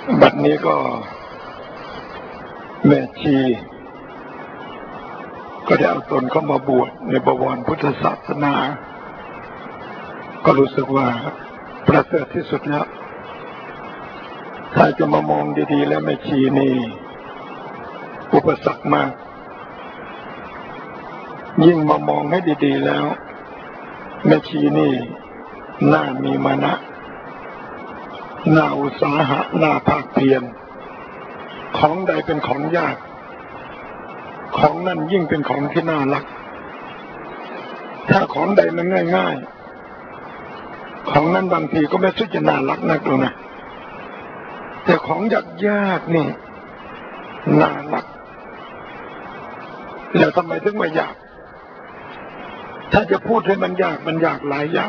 บัดนี้ก็แม่ชีก็ได้เอาตนเข้ามาบวชในบวรพุทธศาสนาก็รู้สึกว่าประเสริฐที่สุดแล้วถ้าจะมามองดีๆแล้วแม่ชีนี่อุปสรรคมากยิ่งมามองให้ดีๆแล้วแม่ชีนี่น่ามีมานะน่าอุตสาหะน่าภาคเพียรของใดเป็นของยากของนั้นยิ่งเป็นของที่น่ารักถ้าของใดมันง่ายๆของนั้นบางทีก็ไม่สุดจะน่ารักนักหรอกนะแต่ของยากๆนี่น่ารักแล้วทำไมถึงไม่ยากถ้าจะพูดให้มันยากหลายอย่าง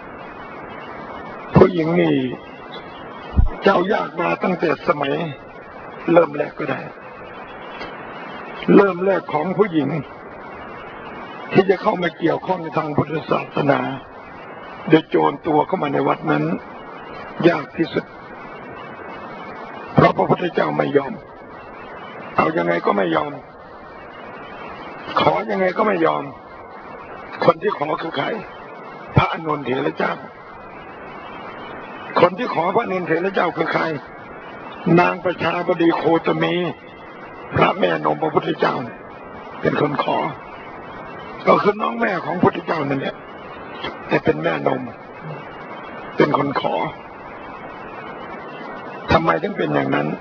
ผู้หญิงนี่เจ้ายากมาตั้งแต่สมัยเริ่มแรกก็ได้เริ่มแรกของผู้หญิงที่จะเข้ามาเกี่ยวข้องในทางพุทธศาสนาโดยโจรตัวเข้ามาในวัดนั้นยากที่สุดเพราะพระพุทธเจ้าไม่ยอมเอายังไงก็ไม่ยอมขอยังไงก็ไม่ยอมคนที่ขอคือใครพระอานนท์เถระเจ้าคนที่ขอพระอานนท์เถระเจ้าคือใครนางประชาบดีโคตมีพระแม่นมพระพุทธเจ้าเป็นคนขอก็คือน้องแม่ของพระพุทธเจ้านั่นแหละแต่เป็นแม่นมเป็นคนขอทำไมถึงเป็นอย่างนั้น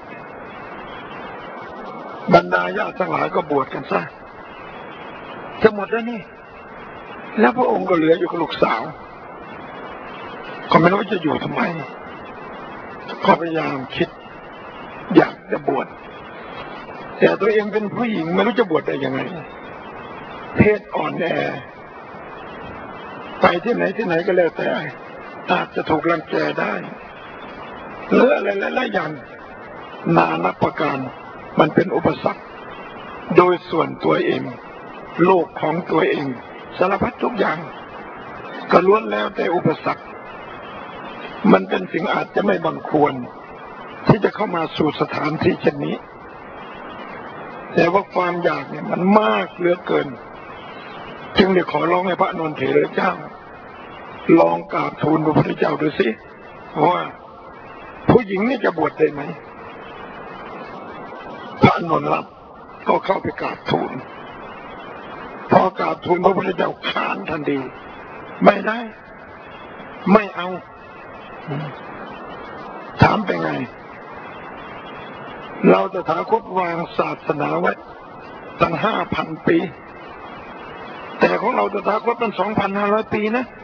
บรรดาญาติทั้งหลายก็บวชกันซะจะหมดแล้วนี่แล้วพระองค์ก็เหลืออยู่กับลูกสาวก็ไม่รู้จะอยู่ทำไมก็พยายามคิดอยากจะบวชแต่ตัวเองเป็นผู้หญิงไม่รู้จะบวชได้ยังไงเพศอ่อนแอไปที่ไหนก็แล้วแต่อาจจะถูกรังแกได้หรืออะไรหลายอย่างนานับประการมันเป็นอุปสรรคโดยส่วนตัวเองโลกของตัวเองสารพัดทุกอย่างก็ล้วนแล้วแต่อุปสรรคมันเป็นสิ่งอาจจะไม่บังควรที่จะเข้ามาสู่สถานที่เช่นนี้แต่ว่าความอยากเนี่ยมันมากเหลือเกินจึงได้ขอร้องให้พระอานนท์เถระเจ้าลองกราบทูลพระพุทธเจ้าดูสิว่าผู้หญิงนี่จะบวชได้ไหมพระอานนท์รับก็เข้าไปกราบทูลพอกราบทูลพระพุทธเจ้าค้านทันทีไม่ได้ไม่เอาถามเป็นไงเราจะตถาคตวางศาสนาไว้ตั้ง 5,000 ปีแต่ของเราตถาคตมัน 2,500 ปีนะ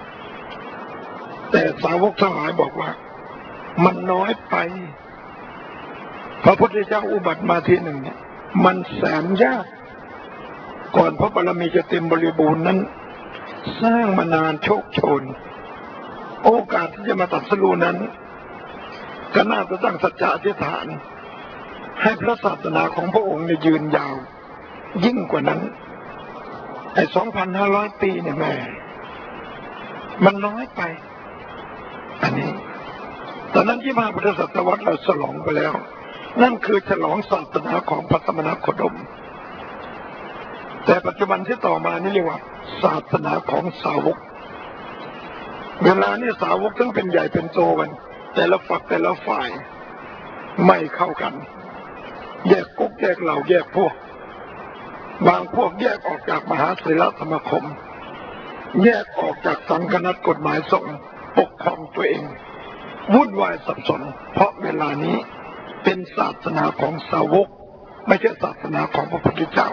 แต่สาวกทั้งหลายบอกว่ามันน้อยไปพระพุทธเจ้าอุบัติมาทีหนึ่งเนี่ยมันแสนยากก่อนพระบารมีจะเต็มบริบูรณ์นั้นสร้างมานานโชคโชนโอกาสที่จะมาตรัสรู้นั้นก็น่าจะตั้งสัจจะอธิษฐานให้พระศาสนาของพระองค์ยืนยาวยิ่งกว่านั้นไอ้ 2,500 ปีเนี่ยแม่มันน้อยไปอันนี้ตอนนั้น25 พุทธศตวรรษเราฉลองไปแล้วนั่นคือฉลองศาสนาของพระสมณโคดมแต่ปัจจุบันที่ต่อมานี่เรียกว่าศาสนาของสาวกเวลานี้สาวกทั้งเป็นใหญ่เป็นโตกันแต่ละฝักแต่ละฝ่ายไม่เข้ากันแยกกุ๊กแยกเหล่าแยกพวกบางพวกแยกออกจากมหาศิลสมาคมแยกออกจากสังฆนัตกฎหมายสงฆ์ปกครองตัวเองวุ่นวายสับสนเพราะเวลานี้เป็นศาสนาของสาวกไม่ใช่ศาสนาของพระพุทธเจ้า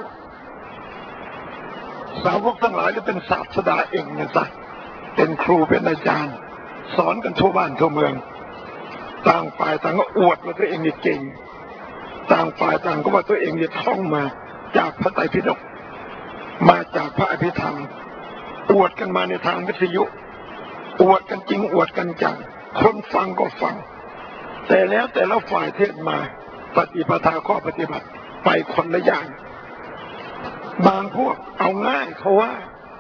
สาวกทั้งหลายจะเป็นศาสดาเองนะจ๊ะเป็นครูเป็นอาจารย์สอนกันทั่วบ้านทั่วเมืองต่างฝ่ายต่างก็อวดว่าตัวเองนี่เก่งต่างฝ่ายต่างก็ว่าตัวเองนี่ท่องมาจากพระไตรปิฎกมาจากพระอภิธรรมอวดกันมาในทางวิทยุอวดกันจริงอวดกันจังคนฟังก็ฟังแต่แล้วแต่ละฝ่ายเทศมาปฏิปทาข้อปฏิบัติไปคนละอย่างบางพวกเอาง่ายเขาว่า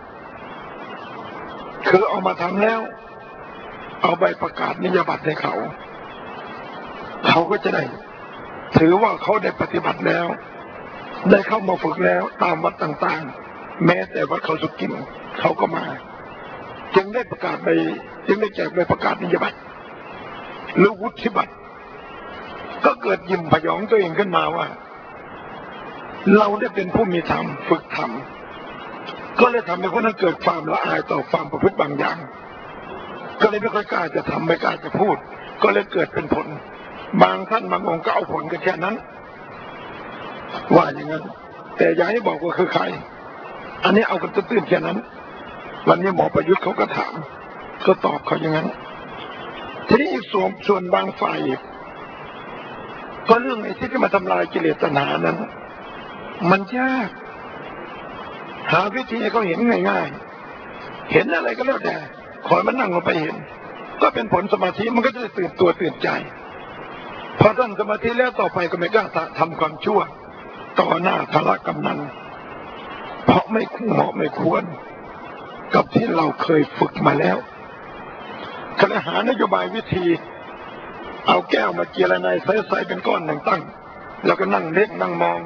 คือเอามาทำแล้วเอาใบประกาศนียบัตรให้เขาเขาก็จะได้ถือว่าเขาได้ปฏิบัติแล้วได้เข้ามาฝึกแล้วตามวัดต่างๆแม้แต่วัดเขาสุกินเขาก็มาจึงได้ประกาศใบจึงได้แจกใบประกาศนียบัตรหรือวุฒิบัตรก็เกิดยิ้มพยองตัวเองขึ้นมาว่าเราได้เป็นผู้มีธรรมฝึกธรรมก็เลยทำให้คนนั้นเกิดความละอายต่อความประพฤติบางอย่างก็เลยไม่ค่อยกล้าจะทำไม่กล้าจะพูดก็เลยเกิดเป็นผลบางท่านบางองค์ก็เอาผลกันแค่นั้นว่าอย่างนั้นแต่อย่าให้บอกว่าคือใครอันนี้เอากันตื้นๆแค่นั้นวันนี้หมอประยุทธ์เขาก็ถามก็ตอบเขาอย่างนั้นทีนี้อีกส่วนบางฝ่ายก็เรื่องไอ้ที่จะมาทำลายกิเลสตัณหานั้นมันยากหาวิธีให้เขาเห็นง่ายๆเห็นอะไรก็แล้วแต่ขอมันนั่งลงไปเห็นก็เป็นผลสมาธิมันก็จะตื่นตัวตื่นใจพอตั้งสมาธิแล้วต่อไปก็ไม่กล้าทำความชั่วต่อหน้าทาระกำนันเพราะไม่เหมาะไม่ควรกับที่เราเคยฝึกมาแล้วก็เลยหานโยบายวิธีเอาแก้วมาเจรไนใส่เป็นก้อนหนึ่งตั้งแล้วก็นั่งเล็กนั่งมอง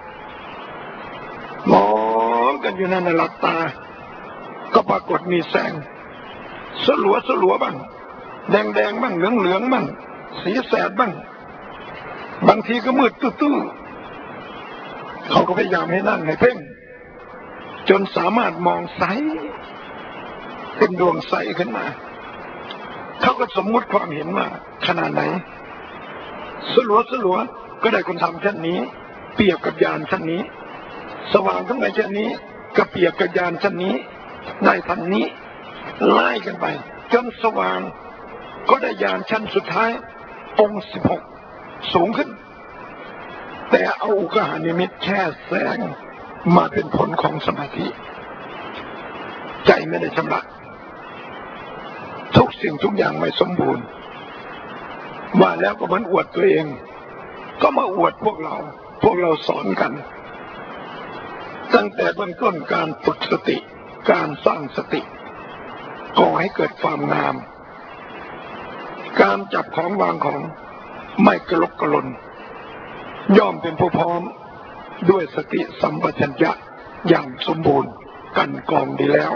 กันอยู่นั่นหลับตาก็ปรากฏมีแสงสลัวบ้างแดงบ้างเหลืองบ้างสีแสดบ้างบางทีก็มืดตื้อเขาก็พยายามให้นั่งให้เพ่งจนสามารถมองใสเป็นดวงใสขึ้นมาเขาก็สมมุติความเห็นว่าขนาดไหนสลัวก็ได้คนทำเช่นนี้เปรียบกับยานชั้นนี้สว่างทั้งหลายเช่นนี้ก็เปรียบกับยานชั้นนี้ได้ทันนี้ไล่กันไปจนสว่างก็ได้ยานชั้นสุดท้ายองค์16สูงขึ้นแต่เอาอุกหานิมิตแค่แสงมาเป็นผลของสมาธิใจไม่ได้ชำระทุกสิ่งทุกอย่างไม่สมบูรณ์ว่าแล้วก็มันอวดตัวเองก็มาอวดพวกเราสอนกันตั้งแต่เบื้องต้นการฝึกสติการสร้างสติก่อให้เกิดความงามการจับของวางของไม่กระลกกระลนย่อมเป็นผู้พร้อมด้วยสติสัมปชัญญะอย่างสมบูรณ์กันกองดีแล้ว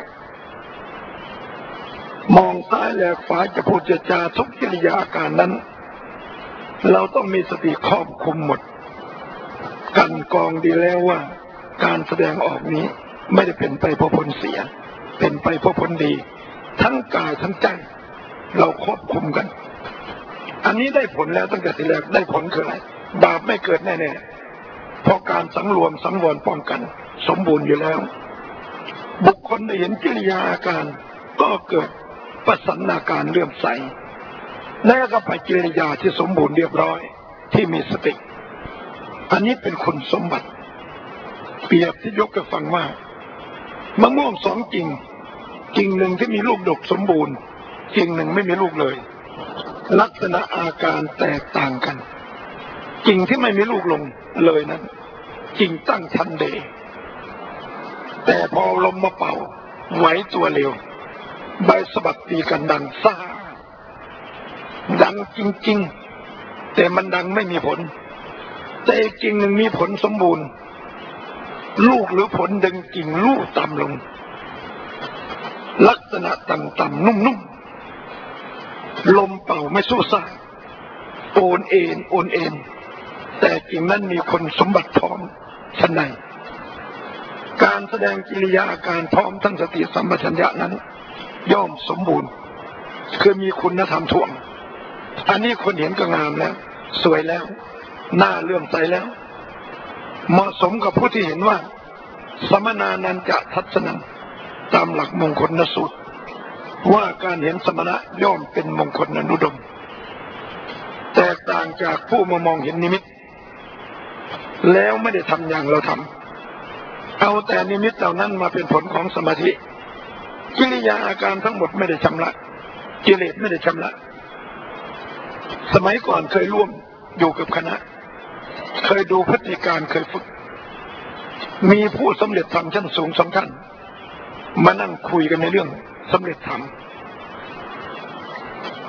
มองซ้ายแลขวาจะพูดจะจาทุกกิริยาอาการนั้นเราต้องมีสติครอบคุมหมดกันกองดีแล้วว่าการแสดงออกนี้ไม่ได้เป็นไปเพราะผลเสียเป็นไปเพราะผลดีทั้งกายทั้งใจเราควบคุมกันอันนี้ได้ผลแล้วตั้งแต่ทีแรกได้ผลคืออะไรบาปไม่เกิดแน่ๆเพราะการสังรวมสังวรป้องกันสมบูรณ์อยู่แล้วบุคคลได้เห็นกิริยาอาการก็เกิดประสันนาการเลื่อมใสแล้วก็ไปกิริยาที่สมบูรณ์เรียบร้อยที่มีสติอันนี้เป็นคุณสมบัติเปรียบที่ยกให้ฟังว่ามะม่วง2กิ่งหนึ่งที่มีลูกดกสมบูรณ์กิ่งหนึ่งไม่มีลูกเลยลักษณะอาการแตกต่างกันกิ่งที่ไม่มีลูกลงเลยนั้นกิ่งตั้งชั้นเดแต่พอลมมาเป่าไหวตัวเร็วใบสะบัดตีกันดังซ่าดังจริงๆแต่มันดังไม่มีผลแต่อีกกิ่งหนึ่งมีผลสมบูรณ์ลูกหรือผลดึงกิ่งลูกต่ำลงลักษณะต่ำๆนุ่มๆลมเป่าไม่สู้ซ่าโอนเอ็นแต่กิ่งนั้นมีคุณสมบัติพร้อมชั้นในการแสดงกิริยาอาการพร้อมทั้งสติสัมปชัญญะนั้นย่อมสมบูรณ์คือมีคุณธรรมท่วงอันนี้คนเห็นก็งามแล้วสวยแล้วน่าเลื่อมใสแล้วเหมาะสมกับผู้ที่เห็นว่าสมณานันจะทัศนังตามหลักมงคลสูตรว่าการเห็นสมณะย่อมเป็นมงคลอนุดมแตกต่างจากผู้มามองเห็นนิมิตแล้วไม่ได้ทำอย่างเราทำเอาแต่นิมิตเหล่านั้นมาเป็นผลของสมาธิกิริยาอาการทั้งหมดไม่ได้ชำระกิเลสไม่ได้ชำระสมัยก่อนเคยร่วมอยู่กับคณะเคยดูพฤติการเคยฝึกมีผู้สำเร็จธรรมชั้นสูง2 ท่านมานั่งคุยกันในเรื่องสำเร็จธรรม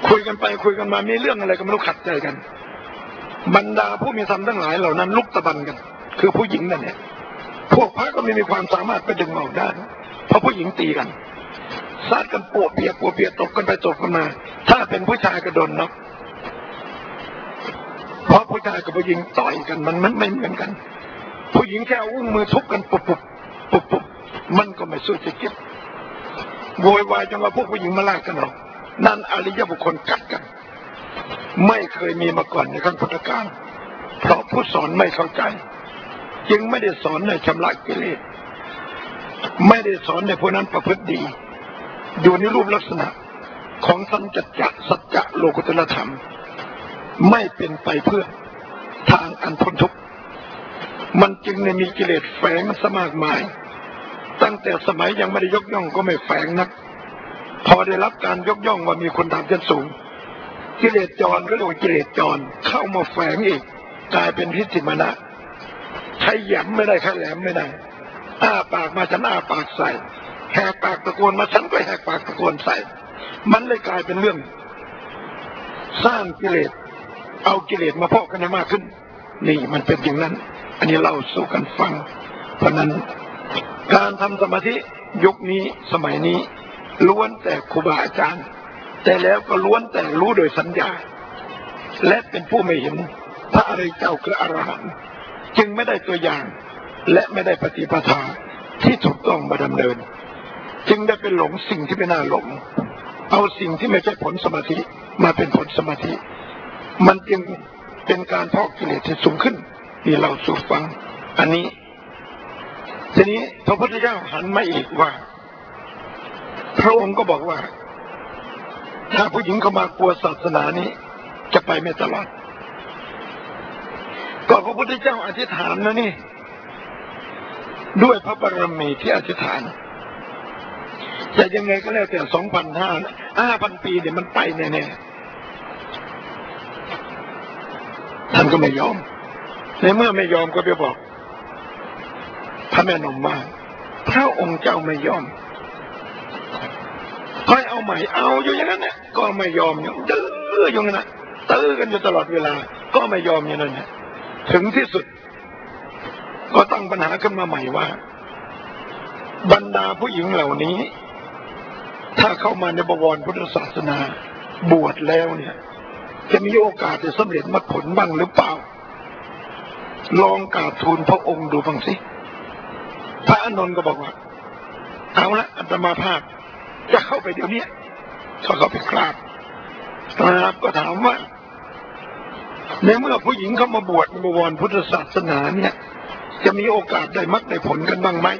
คุยกันไปคุยกันมามีเรื่องอะไรก็ไม่รู้ขัดใจกันบรรดาผู้มีธรรมทั้งหลายเหล่านั้นลุกตะบันกันคือผู้หญิงนั่นเนี่ยพวกพระก็ไม่มีความสามารถไปดึงออกได้เพราะผู้หญิงตีกันซาดกันปวดเปียกตกกันไปตกกันมาถ้าเป็นผู้ชายก็โดนเนาะเพราะผู้ชายกับผู้หญิงต่อยกันมันไม่เหมือนกันผู้หญิงแค่อุ้งมือทุบกันปุบมันก็ไม่สู้จะเก็บโวยวายจนว่าพวกผู้หญิงมาลากกันหรอกนั่นอริยบุคคลกัดกันไม่เคยมีมาก่อนในขั้นพุทธกาลเพราะผู้สอนไม่เข้าใจจึงไม่ได้สอนในชำระกิเลสไม่ได้สอนในผู้นั้นประพฤติดีอยู่ในรูปลักษณะของสัจจะโลกุตตรธรรมไม่เป็นไปเพื่อทางอันพ้นทุกข์มันจึงมีกิเลสแฝงสมากมายตั้งแต่สมัยยังไม่ได้ยกย่องก็ไม่แฝงนักพอได้รับการยกย่องว่ามีคนทำชั้นสูงกิเลสจรก็เรียกว่ากิเลสจรเข้ามาแฝงอีกกลายเป็นทิฏฐิมานะใช้หยำไม่ได้ใช้แหลมไม่ได้อ้าปากมาฉันอ้าปากใส่แหกปากตะโกนมาฉันก็แหกปากตะโกนใส่มันเลยกลายเป็นเรื่องสร้างกิเลสเอากิเลสมาพอกกันให้มากขึ้นนี่มันเป็นอย่างนั้นอันนี้เราสู่กันฟังเพราะนั้นการทำสมาธิยุคนี้สมัยนี้ล้วนแต่ครูบาอาจารย์แต่แล้วก็ล้วนแต่รู้โดยสัญญาและเป็นผู้ไม่เห็นพระอริยเจ้าคืออรหันต์จึงไม่ได้ตัวอย่างและไม่ได้ปฏิปทาที่ถูกต้องมาดำเนินจึงได้เป็นหลงสิ่งที่ไม่น่าหลงเอาสิ่งที่ไม่ใช่ผลสมาธิมาเป็นผลสมาธิมันจึงเป็นการพอกกิเลสที่สูงขึ้นนี่เราสู่ฟังอันนี้ทีนี้พระพุทธเจ้าหันมาอีกว่าพระองค์ก็บอกว่าถ้าผู้หญิงเข้ามากลัวศาสนานี้จะไปไม่ตลอดก็พระพุทธเจ้าอธิษฐานนะนี่ด้วยพระบารมีที่อธิษฐานแต่ยังไงก็แล้วแต่5,000 ปีเนี่ยมันไปแน่ๆท่านก็ไม่ยอมในเมื่อไม่ยอมก็ไปบอกพระแม่นมว่าพระองค์เจ้าไม่ยอมค่อยเอาใหม่เอาอยู่อย่างนั้นเนี่ยก็ไม่ยอมอยู่ดื้ออยู่นั่นนะตื้อกันอยู่ตลอดเวลาก็ไม่ยอมอย่างนั้นถึงที่สุดก็ตั้งปัญหาขึ้นมาใหม่ว่าบรรดาผู้หญิงเหล่านี้ถ้าเข้ามาในบวรพุทธศาสนาบวชแล้วเนี่ยจะมีโอกาสจะสำเร็จมรรคผลบ้างหรือเปล่าลองกราบทูลพระองค์ดูบ้างสิพระอานนท์ก็บอกว่าเอาละอาตมาภาพจะเข้าไปเดี๋ยวนี้เขาไปกราบก็ถามว่าในเมื่อผู้หญิงเข้ามาบวชในบวรพุทธศาสนาเนี่ยจะมีโอกาสได้มรรคได้ผลกันบ้างไหม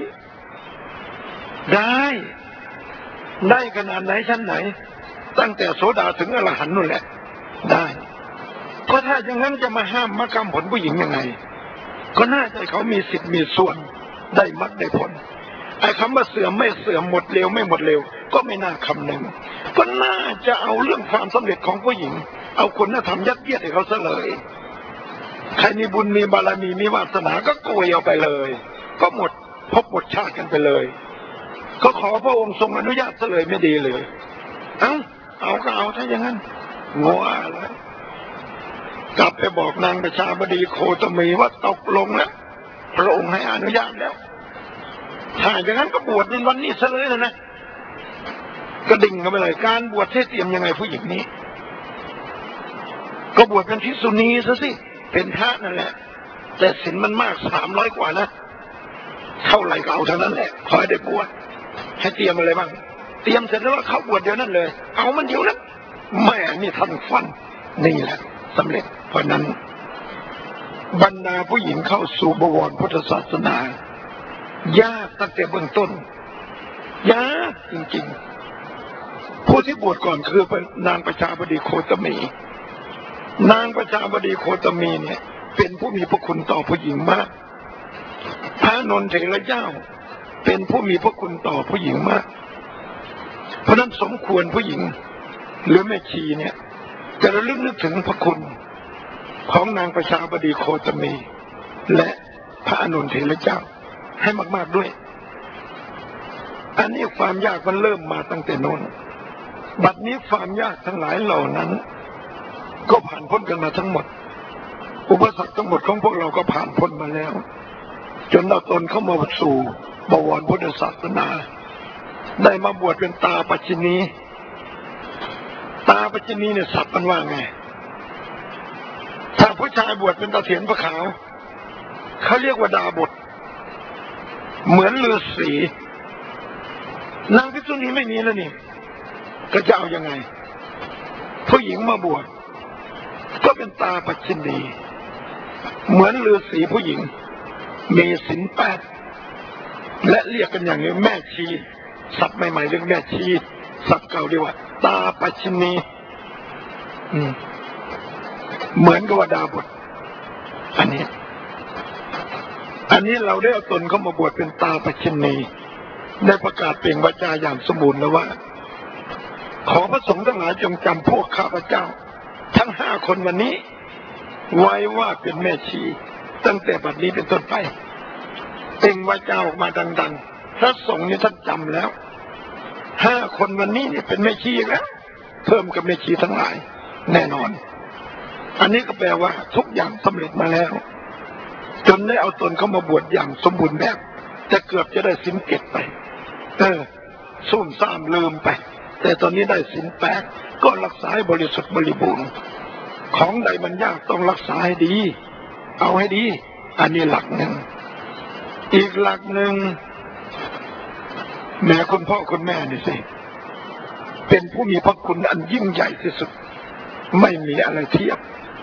ได้ขนาดไหนชั้นไหนตั้งแต่โสดาถึงอรหันต์นู่นแหละได้ก็ถ้าอย่างนั้นจะมาห้ามมรรคผลผู้หญิงยังไงก็น่าจะเขามีสิทธิ์มีส่วนได้มรรคได้ผลไอ้คำว่าเสื่อมไม่เสื่อมหมดเร็วไม่หมดเร็วก็ไม่น่าคำนึงก็น่าจะเอาเรื่องความสำเร็จของผู้หญิงเอาคุณธรรมยัดเยียดให้เขาซะเลยใครมีบุญมีบารมีมีวาสนาก็โกยเอาไปเลยก็หมดพบหมดชาติกันไปเลยก็ขอพระองค์ทรงอนุญาตซะเลยไม่ดีเลยเอาก็เอาถ้าอย่างนั้นงัวแล้วกลับไปบอกนางประชาบดีโคตมีว่าตกลงแล้วพระองค์ให้อนุญาตแล้วถ้าอย่างนั้นก็บวชในวันนี้ซะเลยนะก็ดิ่งกันไปเลยการบวชเทศเตรียมยังไงผู้หญิงนี้ก็บวชเป็นภิกษุณีซะสิเป็นพระนั่นแหละแต่ศีลมันมาก300 กว่านะเท่าไหร่ก็เอาเท่านั้นแหละขอให้ได้บวชให้เตรียมอะไรบ้างเตรียมเสร็จแล้วเข้าบวชเดี๋ยวนั้นเลยเอามันเดี๋ยวนั้นแม่นี่ท่านฟันนี่แหละสำเร็จเพราะนั้นบรรดาผู้หญิงเข้าสู่บวรพุทธศาสนายากตั้งแต่เบื้องต้นยากจริงๆผู้ที่บวชก่อนคือเป็นนางประชาบดีโคตมีนางประชาบดีโคตมีเนี่ยเป็นผู้มีพระคุณต่อผู้หญิงมากพระนนทเถระเจ้าเป็นผู้มีพระคุณต่อผู้หญิงมากเพราะนั้นสมควรผู้หญิงหรือแม่ชีเนี่ยจะระลึกนึกถึงพระคุณของนางประชาบดีโคตมีและพระอานนทเถระเจ้าให้มากๆด้วยอันนี้ความยากมันเริ่มมาตั้งแต่โน้นบัดนี้ความยากทั้งหลายเหล่านั้นก็ผ่านพ้นกันมาทั้งหมดอุปสรรคทั้งหมดของพวกเราก็ผ่านพ้นมาแล้วจนเราตนเข้ามาสู่บวรพุทธศาสนาได้มาบวชเป็นตาปัจจินีตาปัจจินีเนี่ยศัพท์มันว่าไงถ้าผู้ชายบวชเป็นตาเถียนพระขาวเขาเรียกว่าดาบทเหมือนฤาษีนางภิกษุณีไม่มีแล้วนี่ก็จะเอายังไงผู้หญิงมาบวชก็เป็นตาปัจจินีเหมือนฤาษีผู้หญิงมีศีล8และเรียกกันอย่างนี้แม่ชีศัพท์ใหม่ๆเรียกแม่ชีศัพท์เก่าเรียกว่าตาปัจจินีเหมือนกับว่าดาบทอันนี้เราได้เอาตนเข้ามาบวชเป็นตาปัจจินีได้ประกาศเปล่งวาจาอย่างสมบูรณ์แล้วว่าขอพระสงฆ์ทั้งหลายจงจำพวกข้าพเจ้าทั้ง5 คนวันนี้ไว้ว่าเป็นแม่ชีตั้งแต่บัดนี้เป็นต้นไปเปล่งวาจาออกมาดังๆพระสงฆ์นี่ท่านจำแล้ว5 คนวันนี้นี่เป็นแม่ชีแล้วเพิ่มกับแม่ชีทั้งหลายแน่นอนอันนี้ก็แปลว่าทุกอย่างสำเร็จมาแล้วจนได้เอาตนเข้ามาบวชอย่างสมบูรณ์แบบจะเกือบจะได้ศีล7ไปซุ่มซ่ามลืมไปแต่ตอนนี้ได้ศีล8ก็รักษาให้บริสุทธิ์บริบูรณ์ของใดมันยากต้องรักษาให้ดีเอาให้ดีอันนี้หลักหนึ่งอีกหลักหนึ่งแม่คุณพ่อคุณแม่นี่สิเป็นผู้มีพระคุณอันยิ่งใหญ่ที่สุดไม่มีอะไรเทียบ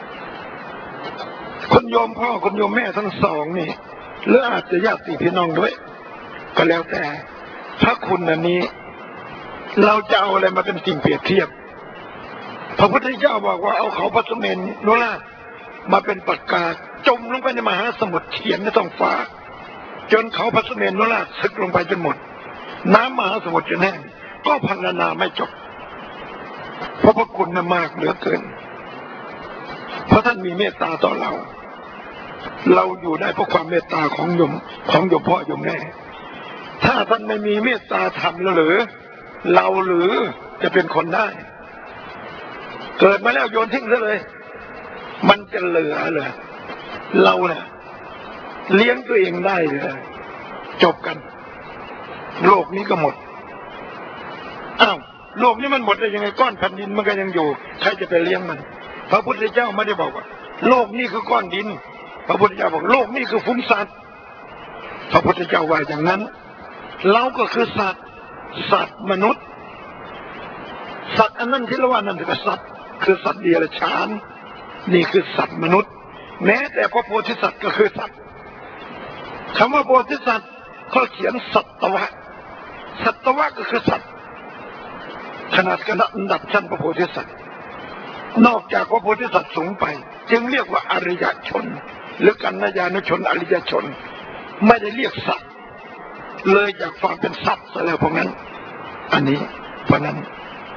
คุณโยมพ่อคุณโยมแม่ทั้งสองนี่หรืออาจจะญาติพี่น้องด้วยก็แล้วแต่พระคุณอันนี้เราจะเอาอะไรมาเป็นสิ่งเปรียบเทียบพระพุทธเจ้าบอกว่าเอาเขาพระสุเมรุโนราชมาเป็นปากกาจมลงไปในมหาสมุทรเขียนในท้องฟ้าจนเขาพระสุเมรุโนราชซึกลงไปจนหมดน้ำมหาสมุทรจนแห้งก็พรรณนาไม่จบเพราะพระคุณน่ะมากเหลือเกินเพราะท่านมีเมตตาต่อเราอยู่ได้เพราะความเมตตาของโยมพ่อโยมแม่ถ้าท่านไม่มีเมตตาธรรมแล้วหรือเราหรือจะเป็นคนได้เกิดมาแล้วโยนทิ้งซะเลยมันจะเหลือเลยเราเนี่ยเลี้ยงตัวเองได้เลยจบกันโลกนี้ก็หมดอ้าวโลกนี้มันหมดได้ยังไงก้อนแผ่นดินมันก็ยังอยู่ใครจะไปเลี้ยงมันพระพุทธเจ้าไม่ได้บอกว่าโลกนี้คือก้อนดินพระพุทธเจ้าบอกโลกนี้คือฟุ้งสัตว์พระพุทธเจ้าว่าอย่างนั้นเราก็คือสัตว์มนุษย์สัตว์อันนั้นที่เราว่านั่นคือสัตว์คือสัตว์เดรัจฉานนี่คือสัตว์มนุษย์แม้แต่พระโพธิสัตว์ก็คือสัตว์คำว่าโพธิสัตว์เขาเขียนสัตวะก็คือสัตว์ขนาดกันอันดับชั้นพระโพธิสัตว์นอกจากพระโพธิสัตว์สูงไปจึงเรียกว่าอริยชนหรือกัณญาณชนอริยชนไม่ได้เรียกสัตว์เลยจากความเป็นสัตว์ซะแล้วเพราะงั้นอันนี้เพราะนั้น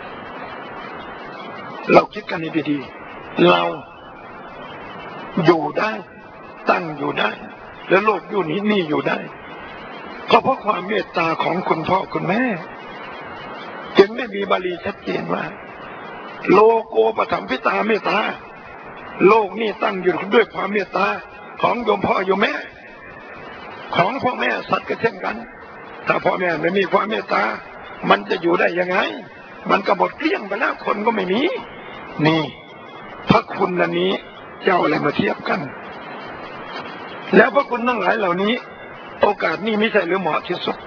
เราคิดกันให้ดีๆเราอยู่ได้ตั้งอยู่ได้และโลกอยู่นี้นี่อยู่ได้ก็เพราะความเมตตาของคุณพ่อคุณแม่จึงได้มีบาลีชัดเจนว่าโลโกปถัมภิตาเมตตาโลกนี้ตั้งอยู่ด้วยความเมตตาของโยมพ่อโยมแม่ของพ่อแม่สัตว์ก็เช่นกันถ้าพ่อแม่ไม่มีความเมตตามันจะอยู่ได้ยังไงมันก็หมดเกลี้ยงไปแล้วคนก็ไม่มีนี่พระคุณอันนี้เจ้าอะไรมาเทียบกันแล้วพระคุณทั้งหลายเหล่านี้โอกาสนี้ไม่ใช่หรือเหมาะที่สุด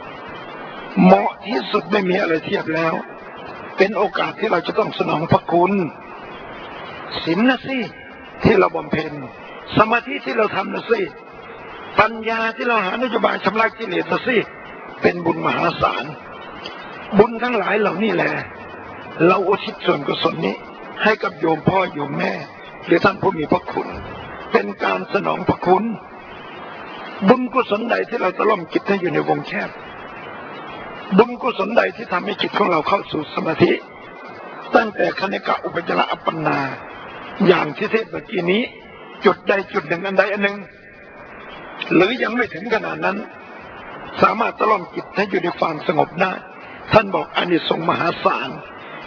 ไม่มีอะไรเทียบแล้วเป็นโอกาสที่เราจะต้องสนองพระคุณศีลนะสิที่เราบำเพ็ญสมาธิที่เราทำนะสิปัญญาที่เราหานโยบายชำระกิเลสนะสิเป็นบุญมหาศาลบุญทั้งหลายเหล่านี้แหละเราอุทิศส่วนกุศลนี้ให้กับโยมพ่อโยมแม่หรือท่านผู้มีพระคุณเป็นการสนองพระคุณบุญกุศลใดที่เราตะล่อมจิตให้อยู่ในวงแคบบุญกุศลใดที่ทำให้จิตของเราเข้าสู่สมาธิตั้งแต่คณิกะอุปจารอัปปนาอย่างที่เทศเมื่อกี้นี้จุดใดจุดหนึ่งอันใดอันหนึ่งหรือยังไม่ถึงขนาดนั้นสามารถตะล่อมจิตให้อยู่ในความสงบได้ท่านบอกอานิสงส์มหาศาล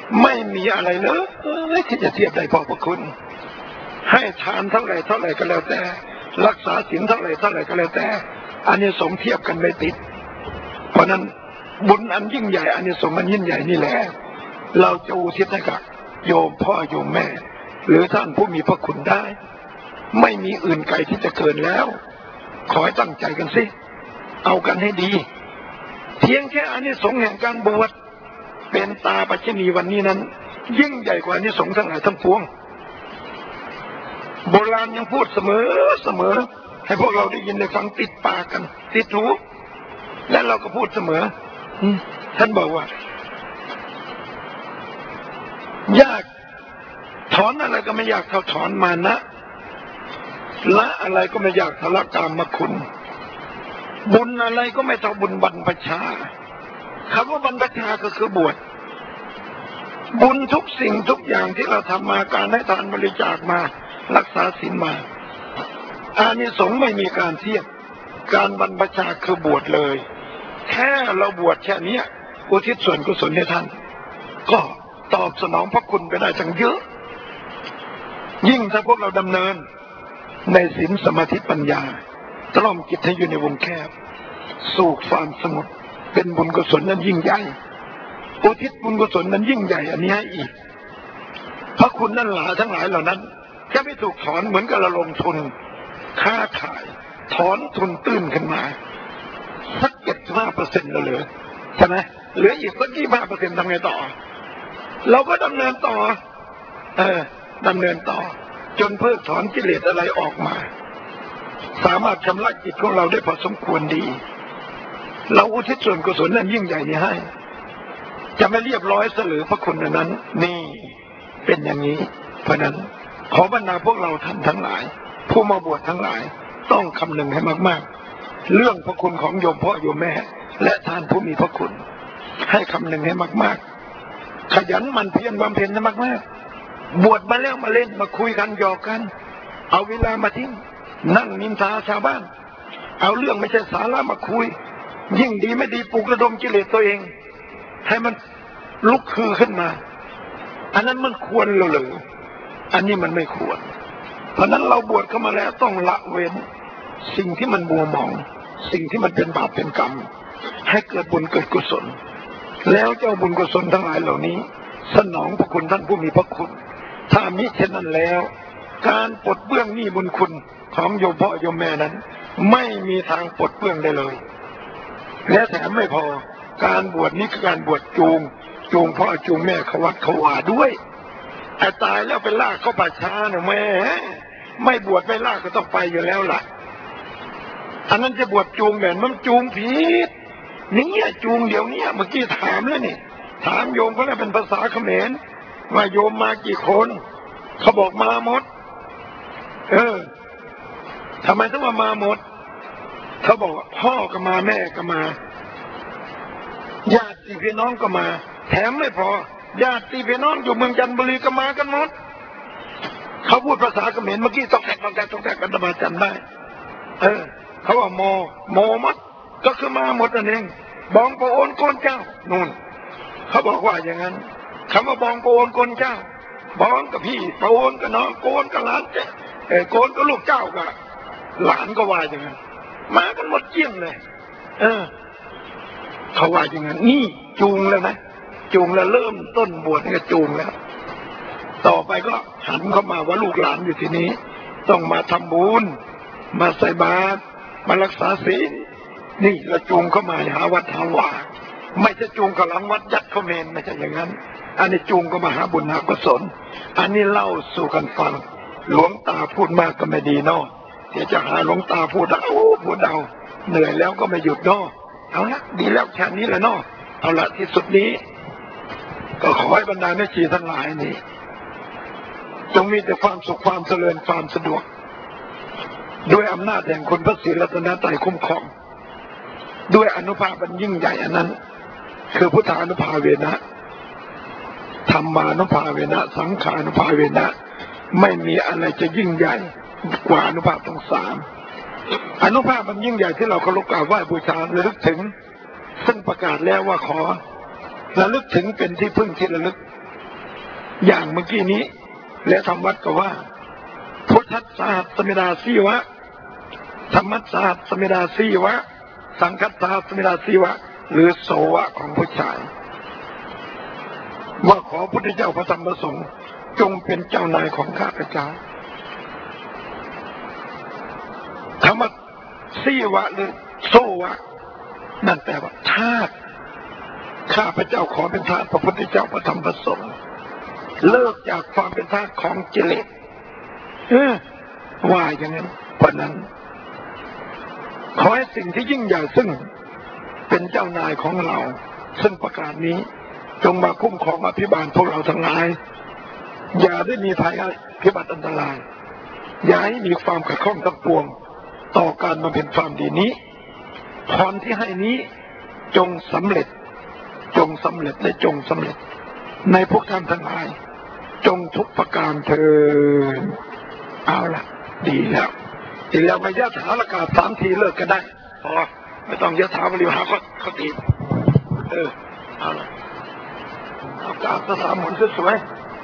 ไม่มีอะไรเลยที่จะเทียบได้พอพระคุณให้ทานเท่าไหร่ก็แล้วแต่รักษาศีลเท่าไหร่ก็แล้วแต่อานิสงส์เทียบกันไม่ติดเพราะนั้นบุญอันยิ่งใหญ่อานิสงส์อันยิ่งใหญ่นี่แหละเราจะอุทิศให้กับโยมพ่อโยมแม่หรือท่านผู้มีพระคุณได้ไม่มีอื่นไกลที่จะเกินแล้วขอให้ตั้งใจกันสิเอากันให้ดีเพียงแค่อานิสงส์แห่งการบวชเป็นตาปัจจณีวันนี้นั้นยิ่งใหญ่กว่าอานิสงส์ทั้งหลายทั้งปวงโบราณยังพูดเสมอให้พวกเราได้ยินได้ฟังติดปากกันติดหูและเราก็พูดเสมอท่านบอกว่ายากถอนอะไรก็ไม่อยากเท่าถอนมานะละอะไรก็ไม่อยากเท่าละกามคุณบุญอะไรก็ไม่เท่าบุญบรรพชาคำว่าบรรพชาก็คือบวชบุญทุกสิ่งทุกอย่างที่เราทำมาการให้ทานบริจาคมารักษาศีลมาอานิสงส์ไม่มีการเทียบการบรรพชาคือบวชเลยแค่เราบวชแค่นี้อุทิศส่วนกุศลให้ท่านก็ตอบสนองพระคุณไปได้ทั้งเยอะยิ่งถ้าพวกเราดำเนินในศีลสมาธิปัญญาตล่อมจิตให้อยู่ในวงแคบสู่ความสงบเป็นบุญกุศลนั้นยิ่งใหญ่อุทิศบุญกุศลนั้นยิ่งใหญ่อันนี้ให้อีกพระคุณนั่นหลายทั้งหลายเหล่านั้นแค่ไม่ถูกถอนเหมือนกับเราลงทุนค้าขายถอนทุนตื้นขึ้นมาสัก75%แล้วเหลือใช่ไหมเหลืออีกสัก25%ทำไงต่อเราก็ดำเนินต่อดำเนินต่อจนเพิกถอนกิเลสอะไรออกมาสามารถชำระจิตของเราได้พอสมควรดีเราอุทิศส่วนกุศลนั้นยิ่งใหญ่นี้ให้จะไม่เรียบร้อยเสลือพระคุณนั้นนี่เป็นอย่างนี้เพราะนั้นขอบรรดาพวกเราท่านทั้งหลายผู้มาบวชทั้งหลายต้องคำนึงให้มากๆเรื่องพระคุณของโยมพ่อโยมแม่และท่านผู้มีพระคุณให้คำนึงให้มากๆขยันหมั่นเพียรบำเพ็ญให้มากๆบวชมาแล้วมาเล่นมาคุยกันหยอกกันเอาเวลามาทิ้งนั่งนินทาชาวบ้านเอาเรื่องไม่ใช่สาระมาคุยยิ่งดีไม่ดีปลุกระดมกิเลสตัวเองให้มันลุกคือขึ้นมาอันนั้นมันควรหรืออันนี้มันไม่ควรเพราะนั้นเราบวชเข้ามาแล้วต้องละเว้นสิ่งที่มันมัวหมองสิ่งที่มันเป็นบาปเป็นกรรมให้เกิดบุญเกิดกุศลแล้วเจ้าบุญกุศลทั้งหลายเหล่านี้สนองพระคุณท่านผู้มีพระคุณถ้ามิเช่นนั้นแล้วการปลดเบื้องหนี้บุญคุณของโยมพ่อโยมแม่นั้นไม่มีทางปลดเบื้องได้เลยและแถมไม่พอการบวชนี้คือการบวชจูงพ่อจูงแม่เขาวัดเขาว่าด้วยไอ้ตายแล้วไปลากเข้าป่าช้าเนี่ยแม่ไม่บวชไม่ลากก็ต้องไปอยู่แล้วล่ะอันนั้นจะบวชจูงแบบมันจูงผิดนี่จูงเดี๋ยวนี้เมื่อกี้ถามแล้วนี่ถามโยมเขาแล้วเป็นภาษาเขมรว่าโยมมากี่คนเขาบอกมาหมดทำไมต้องมาหมดเขาบอกว่าพ่อก็มาแม่ก็มาญาติพี่น้องก็มาแถมไม่พอญาติพี่น้องอยู่เมืองจันทบุรีก็มากันหมดเขาพูดภาษาเขมรเมื่อกี้ต้องแตกกันตมาจำได้เขาว่าโมมัดก็คือมาหมดนั่นเองบองโปโอนโกนเจ้านู่นเขาบอกว่าอย่างนั้นคำว่าบองโปโอนโกนเจ้าบองกับพี่โปโอนกับน้องโกนกับหลานโกนก็ลูกเจ้ากับหลานก็ว่าอย่างนั้นมากันหมดเยี่ยมเลยเขาว่าอย่างนั้นนี่จูงแล้วนะจูงแล้วเริ่มต้นบวชนี่ก็จูงแล้วต่อไปก็หันเข้ามาว่าลูกหลานอยู่ที่นี้ต้องมาทำบุญมาใส่บาตรมารักษาศีลนี่เราจูงเข้ามาหาวัดหาว่าไม่ใช่จูงกับหลังวัดยัดเข้าเมนไม่ใช่อย่างนั้นอันนี้จูงก็มาหาบุญหากุศลอันนี้เล่าสู่กันฟังหลวงตาพูดมากก็ไม่ดีเนาะเดี๋ยวจะหาหลวงตาพูดพูดเอาเหนื่อยแล้วก็ไม่หยุดเนาะเอาละดีแล้วแค่นี้แหละเนาะเอาละที่สุดนี้ก็ขอให้บรรดาแม่ชีทั้งหลายนี่จงมีแต่ความสุขความเจริญความสะดวกด้วยอำนาจแห่งคุณพระศรีรัตนตรัยคุ้มครองด้วยอนุภาพอันยิ่งใหญ่อันนั้นคือพุทธานุภาเวนะธรรมานุภาเวนะสังขานุภาเวนะไม่มีอะไรจะยิ่งใหญ่กว่าอนุภาพทั้งสามอนุภาพมันยิ่งใหญ่ที่เราเคารพกราบไหว้บูชาระลึกถึงซึ่งประกาศแล้วว่าขอระลึกถึงเป็นที่พึ่งที่ระลึกอย่างเมื่อกี้นี้และทำวัดก็ว่าพุทธัสสะสมิดาสีวะธรรมัสสะสมิดาสีวะสังคัสสะสมิดาสีวะหรือโสวะของผู้ชายว่าขอพระพุทธเจ้าพระธรรมพระสงฆ์จงเป็นเจ้านายของข้าพเจ้าธรรมะสีวะหรือโสวะนั่นแปลว่าทาสข้าพเจ้าขอเป็นทาสพระพุทธเจ้าพระธรรมพระสงฆ์เลิกจากความเป็นทาสของกิเลสว่าอย่างนั้นเพราะนั้นขอให้สิ่งที่ยิ่งใหญ่ซึ่งเป็นเจ้านายของเราซึ่งประกาศนี้จงมาคุ้มครองอภิบาลพวกเราทั้งหลายอย่าได้มีภัยพิบัติอันตรายอย่าให้มีความขัดข้องทั้งปวงต่อการบำเพ็ญความดีนี้พรที่ให้นี้จงสำเร็จและจงสำเร็จในพวกท่านทั้งหลายจงทุกประการเถิดเอาล่ะดีแล้วทีแล้วไม่ยะถาละกา3 ทีเลิกกันได้พอไม่ต้องยะถาบริหารเขาตีเอาล่ะเอากาศสามหมุนสวย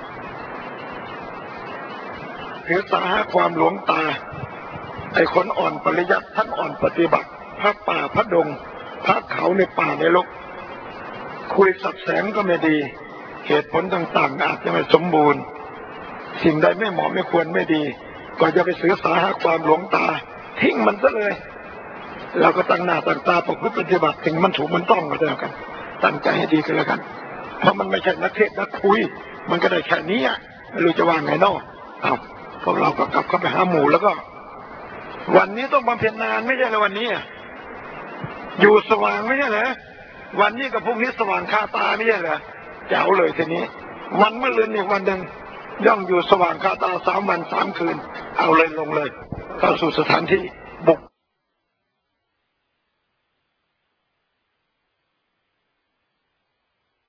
ๆถือสาหาความหลวงตาไอ้คนอ่อนปริยัติท่านอ่อนปฏิบัติพระป่าพระดงพระเขาในป่าในโลกคุยสับแสงก็ไม่ดีเหตุผลต่างๆอาจจะไม่สมบูรณ์สิ่งใดไม่เหมาะไม่ควรไม่ดีก็จะไปศึกษาหาความหลวงตาทิ้งมันซะเลยเราก็ตั้งหน้าตั้งตาประพฤติปฏิบัติถึงมันถูกมันต้องก็แล้วกันตั้งใจให้ดีกันแล้วกันเพราะมันไม่ใช่นักเทศนักคุยมันก็ได้แค่นี้ไม่รู้จะว่าไงเนาะพวกเราก็กลับเข้าไปหาหมู่แล้วก็วันนี้ต้องบำเพ็ญนานไม่ใช่เหรอวันนี้อยู่สว่างไม่ใช่เหรอวันนี้กับพรุ่งนี้สว่างคาตาไม่ใช่เหรอเจ๋วเลยทีนี้วันเมื่อเรือนอีกวันหนึ่งย่องอยู่สว่างคาตา3 วัน 3 คืนเอาเลยลงเลยเข้าสู่สถานที่บุก